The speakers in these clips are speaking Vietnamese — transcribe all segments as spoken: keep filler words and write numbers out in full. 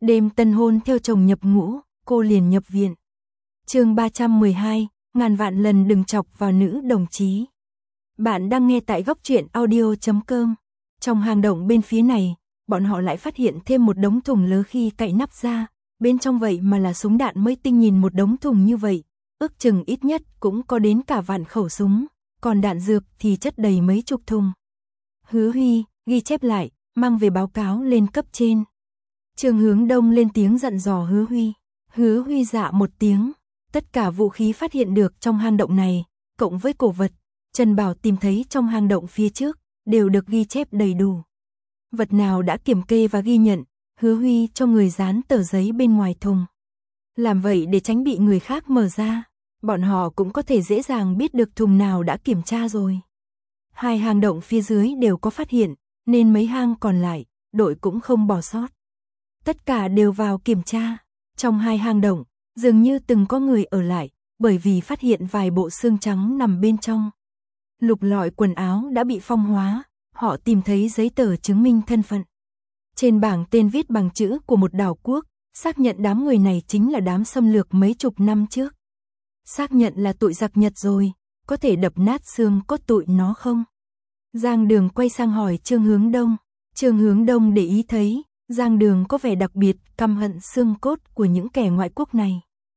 Đêm tân hôn theo chồng nhập ngũ, cô liền nhập viện. Chương ba trăm mười hai, ngàn vạn lần đừng chọc vào nữ đồng chí. Bạn đang nghe tại góc truyện audio chấm com. Trong hang động bên phía này, bọn họ lại phát hiện thêm một đống thùng lớn khi cậy nắp ra, bên trong vậy mà là súng đạn mới tinh, nhìn một đống thùng như vậy, ước chừng ít nhất cũng có đến cả vạn khẩu súng, còn đạn dược thì chất đầy mấy chục thùng. Hứa Huy ghi chép lại, mang về báo cáo lên cấp trên. Trương Hướng Đông lên tiếng dặn dò Hứa Huy. Hứa Huy dạ một tiếng. Tất cả vũ khí phát hiện được trong hang động này, cộng với cổ vật Trần Bảo tìm thấy trong hang động phía trước, đều được ghi chép đầy đủ. Vật nào đã kiểm kê và ghi nhận, Hứa Huy cho người dán tờ giấy bên ngoài thùng. Làm vậy để tránh bị người khác mở ra, bọn họ cũng có thể dễ dàng biết được thùng nào đã kiểm tra rồi. Hai hang động phía dưới đều có phát hiện, nên mấy hang còn lại, đội cũng không bỏ sót. Tất cả đều vào kiểm tra. Trong hai hang động, dường như từng có người ở lại, bởi vì phát hiện vài bộ xương trắng nằm bên trong. Lục lọi quần áo đã bị phong hóa, họ tìm thấy giấy tờ chứng minh thân phận. Trên bảng tên viết bằng chữ của một đảo quốc, xác nhận đám người này chính là đám xâm lược mấy chục năm trước. Xác nhận là tụi giặc Nhật rồi, có thể đập nát xương cốt tụi nó không? Giang Đường quay sang hỏi Trương Hướng Đông. Trương Hướng Đông để ý thấy, Giang Đường có vẻ đặc biệt căm hận xương cốt của những kẻ ngoại quốc này.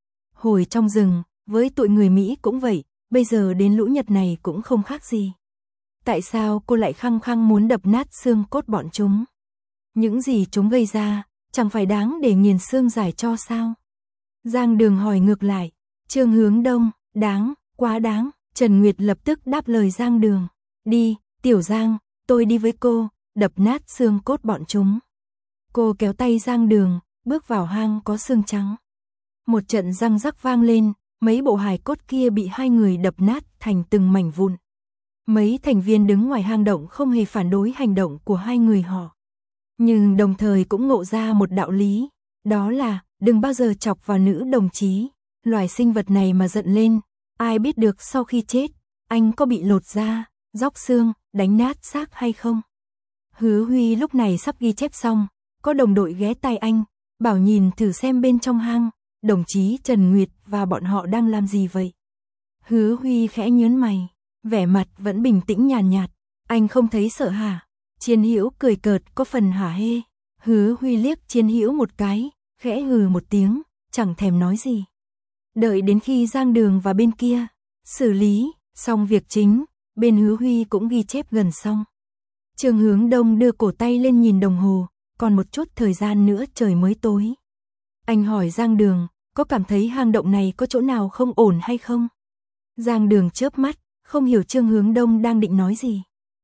Hồi trong rừng, với tụi người Mỹ cũng vậy, bây giờ đến lũ Nhật này cũng không khác gì. Tại sao cô lại khăng khăng muốn đập nát xương cốt bọn chúng? Những gì chúng gây ra, chẳng phải đáng để nghiền xương giải cho sao? Giang Đường hỏi ngược lại. Trương Hướng Đông, đáng, quá đáng. Trần Nguyệt lập tức đáp lời Giang Đường. Đi, Tiểu Giang, tôi đi với cô, đập nát xương cốt bọn chúng. Cô kéo tay Giang Đường, bước vào hang có xương trắng. Một trận răng rắc vang lên, mấy bộ hài cốt kia bị hai người đập nát thành từng mảnh vụn. Mấy thành viên đứng ngoài hang động không hề phản đối hành động của hai người họ. Nhưng đồng thời cũng ngộ ra một đạo lý, đó là đừng bao giờ chọc vào nữ đồng chí. Loài sinh vật này mà giận lên, ai biết được sau khi chết, anh có bị lột da, róc xương, đánh nát xác hay không? Hứa Huy lúc này sắp ghi chép xong, có đồng đội ghé tai anh, bảo nhìn thử xem bên trong hang, đồng chí Trần Nguyệt và bọn họ đang làm gì vậy? Hứa Huy khẽ nhớn mày, vẻ mặt vẫn bình tĩnh nhàn nhạt, anh không thấy sợ hả? Chiên Hữu cười cợt có phần hả hê. Hứa Huy liếc Chiên Hữu một cái, khẽ hừ một tiếng, chẳng thèm nói gì. Đợi đến khi Giang Đường và bên kia xử lý xong việc chính, bên Hứa Huy cũng ghi chép gần xong. Trương Hướng Đông đưa cổ tay lên nhìn đồng hồ, còn một chút thời gian nữa trời mới tối. Anh hỏi Giang Đường, có cảm thấy hang động này có chỗ nào không ổn hay không? Giang Đường chớp mắt, không hiểu Trương Hướng Đông đang định nói gì.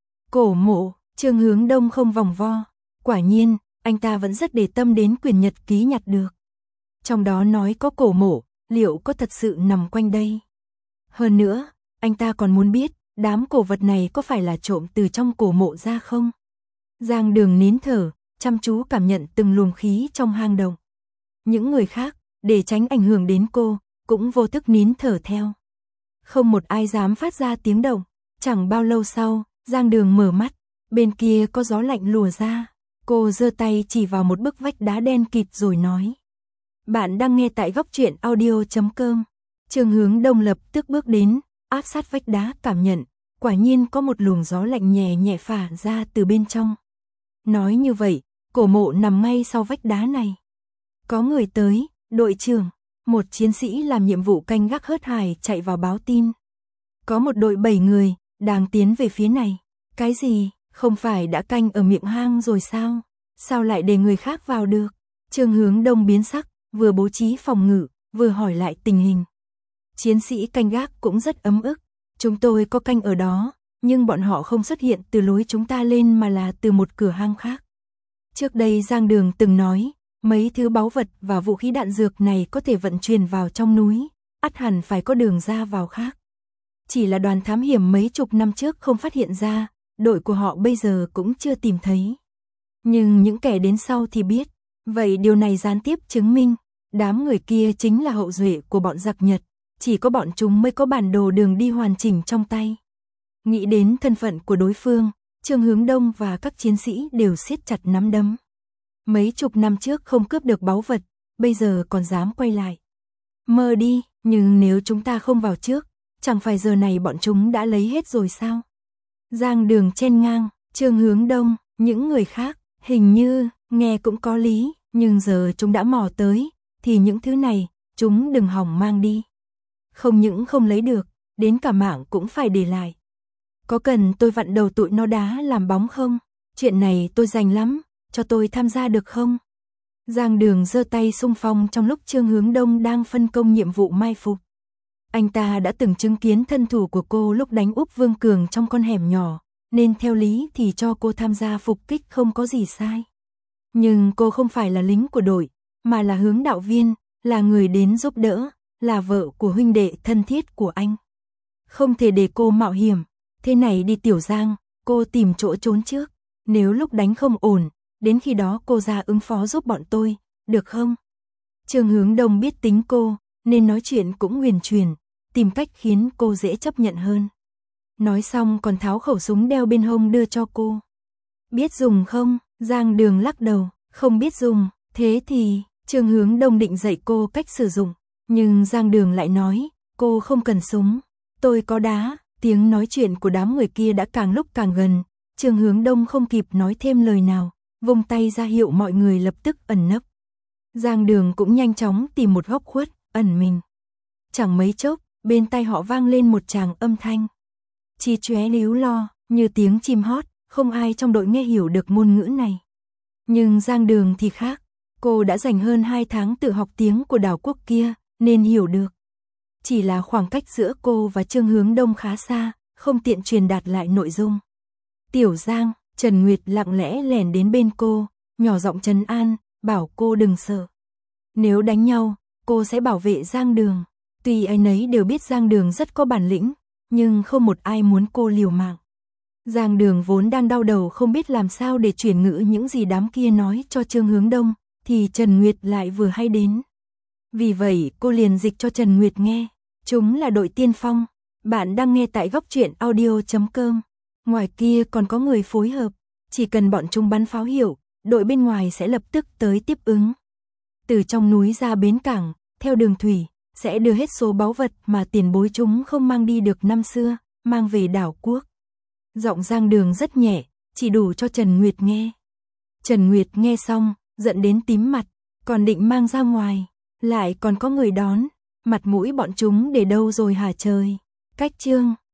Cổ mộ, Trương Hướng Đông không vòng vo. Quả nhiên, anh ta vẫn rất để tâm đến quyển nhật ký nhặt được. Trong đó nói có cổ mộ, liệu có thật sự nằm quanh đây? Hơn nữa, anh ta còn muốn biết, đám cổ vật này có phải là trộm từ trong cổ mộ ra không? Giang Đường nín thở, chăm chú cảm nhận từng luồng khí trong hang động. Những người khác, để tránh ảnh hưởng đến cô, cũng vô thức nín thở theo. Không một ai dám phát ra tiếng động. Chẳng bao lâu sau, Giang Đường mở mắt, bên kia có gió lạnh lùa ra. Cô giơ tay chỉ vào một bức vách đá đen kịt rồi nói. Bạn đang nghe tại góc truyện audio chấm com. Trương Hướng Đông lập tức bước đến, áp sát vách đá cảm nhận, quả nhiên có một luồng gió lạnh nhẹ nhẹ phả ra từ bên trong. Nói như vậy, cổ mộ nằm ngay sau vách đá này. Có người tới, đội trưởng, một chiến sĩ làm nhiệm vụ canh gác hớt hải chạy vào báo tin. Có một đội bảy người, đang tiến về phía này. Cái gì, không phải đã canh ở miệng hang rồi sao? Sao lại để người khác vào được? Trương Hướng Đông biến sắc, vừa bố trí phòng ngự, vừa hỏi lại tình hình. Chiến sĩ canh gác cũng rất ấm ức. Chúng tôi có canh ở đó, nhưng bọn họ không xuất hiện từ lối chúng ta lên mà là từ một cửa hang khác. Trước đây Giang Đường từng nói, mấy thứ báu vật và vũ khí đạn dược này có thể vận chuyển vào trong núi, ắt hẳn phải có đường ra vào khác. Chỉ là đoàn thám hiểm mấy chục năm trước không phát hiện ra, đội của họ bây giờ cũng chưa tìm thấy. Nhưng những kẻ đến sau thì biết, vậy điều này gián tiếp chứng minh, đám người kia chính là hậu duệ của bọn giặc Nhật, chỉ có bọn chúng mới có bản đồ đường đi hoàn chỉnh trong tay. Nghĩ đến thân phận của đối phương, Trương Hướng Đông và các chiến sĩ đều siết chặt nắm đấm. Mấy chục năm trước không cướp được báu vật, bây giờ còn dám quay lại. Mơ đi, nhưng nếu chúng ta không vào trước, chẳng phải giờ này bọn chúng đã lấy hết rồi sao? Giang Đường chen ngang, Trương Hướng Đông, những người khác, hình như, nghe cũng có lý, nhưng giờ chúng đã mò tới, thì những thứ này, chúng đừng hỏng mang đi. Không những không lấy được, đến cả mạng cũng phải để lại. Có cần tôi vặn đầu tụi nó đá làm bóng không? Chuyện này tôi rành lắm, cho tôi tham gia được không? Giang Đường giơ tay xung phong trong lúc Trương Hướng Đông đang phân công nhiệm vụ mai phục. Anh ta đã từng chứng kiến thân thủ của cô lúc đánh úp Vương Cường trong con hẻm nhỏ, nên theo lý thì cho cô tham gia phục kích không có gì sai. Nhưng cô không phải là lính của đội, mà là hướng đạo viên, là người đến giúp đỡ, là vợ của huynh đệ thân thiết của anh. Không thể để cô mạo hiểm, thế này đi Tiểu Giang, cô tìm chỗ trốn trước, nếu lúc đánh không ổn, đến khi đó cô ra ứng phó giúp bọn tôi, được không? Trương Hướng Đông biết tính cô, nên nói chuyện cũng huyền truyền, tìm cách khiến cô dễ chấp nhận hơn. Nói xong còn tháo khẩu súng đeo bên hông đưa cho cô. Biết dùng không? Giang Đường lắc đầu, không biết dùng, thế thì, Trương Hướng Đông định dạy cô cách sử dụng, nhưng Giang Đường lại nói, cô không cần súng, tôi có đá. Tiếng nói chuyện của đám người kia đã càng lúc càng gần, Trương Hướng Đông không kịp nói thêm lời nào, vung tay ra hiệu mọi người lập tức ẩn nấp. Giang Đường cũng nhanh chóng tìm một góc khuất, ẩn mình. Chẳng mấy chốc, bên tai họ vang lên một tràng âm thanh. Chi chóe líu lo, như tiếng chim hót, không ai trong đội nghe hiểu được ngôn ngữ này. Nhưng Giang Đường thì khác, cô đã dành hơn hai tháng tự học tiếng của đảo quốc kia, nên hiểu được. Chỉ là khoảng cách giữa cô và Trương Hướng Đông khá xa, không tiện truyền đạt lại nội dung. Tiểu Giang, Trần Nguyệt lặng lẽ lẻn đến bên cô, nhỏ giọng trấn an, bảo cô đừng sợ. Nếu đánh nhau, cô sẽ bảo vệ Giang Đường. Tuy ai nấy đều biết Giang Đường rất có bản lĩnh, nhưng không một ai muốn cô liều mạng. Giang Đường vốn đang đau đầu không biết làm sao để chuyển ngữ những gì đám kia nói cho Trương Hướng Đông, thì Trần Nguyệt lại vừa hay đến. Vì vậy cô liền dịch cho Trần Nguyệt nghe. Chúng là đội tiên phong. Bạn đang nghe tại góc truyện audio chấm com. Ngoài kia còn có người phối hợp. Chỉ cần bọn chúng bắn pháo hiệu, đội bên ngoài sẽ lập tức tới tiếp ứng. Từ trong núi ra bến cảng, theo đường thủy, sẽ đưa hết số báu vật mà tiền bối chúng không mang đi được năm xưa, mang về đảo quốc. Giọng Giang Đường rất nhẹ, chỉ đủ cho Trần Nguyệt nghe. Trần Nguyệt nghe xong, giận đến tím mặt, còn định mang ra ngoài. Lại còn có người đón, mặt mũi bọn chúng để đâu rồi hả trời. Cách chương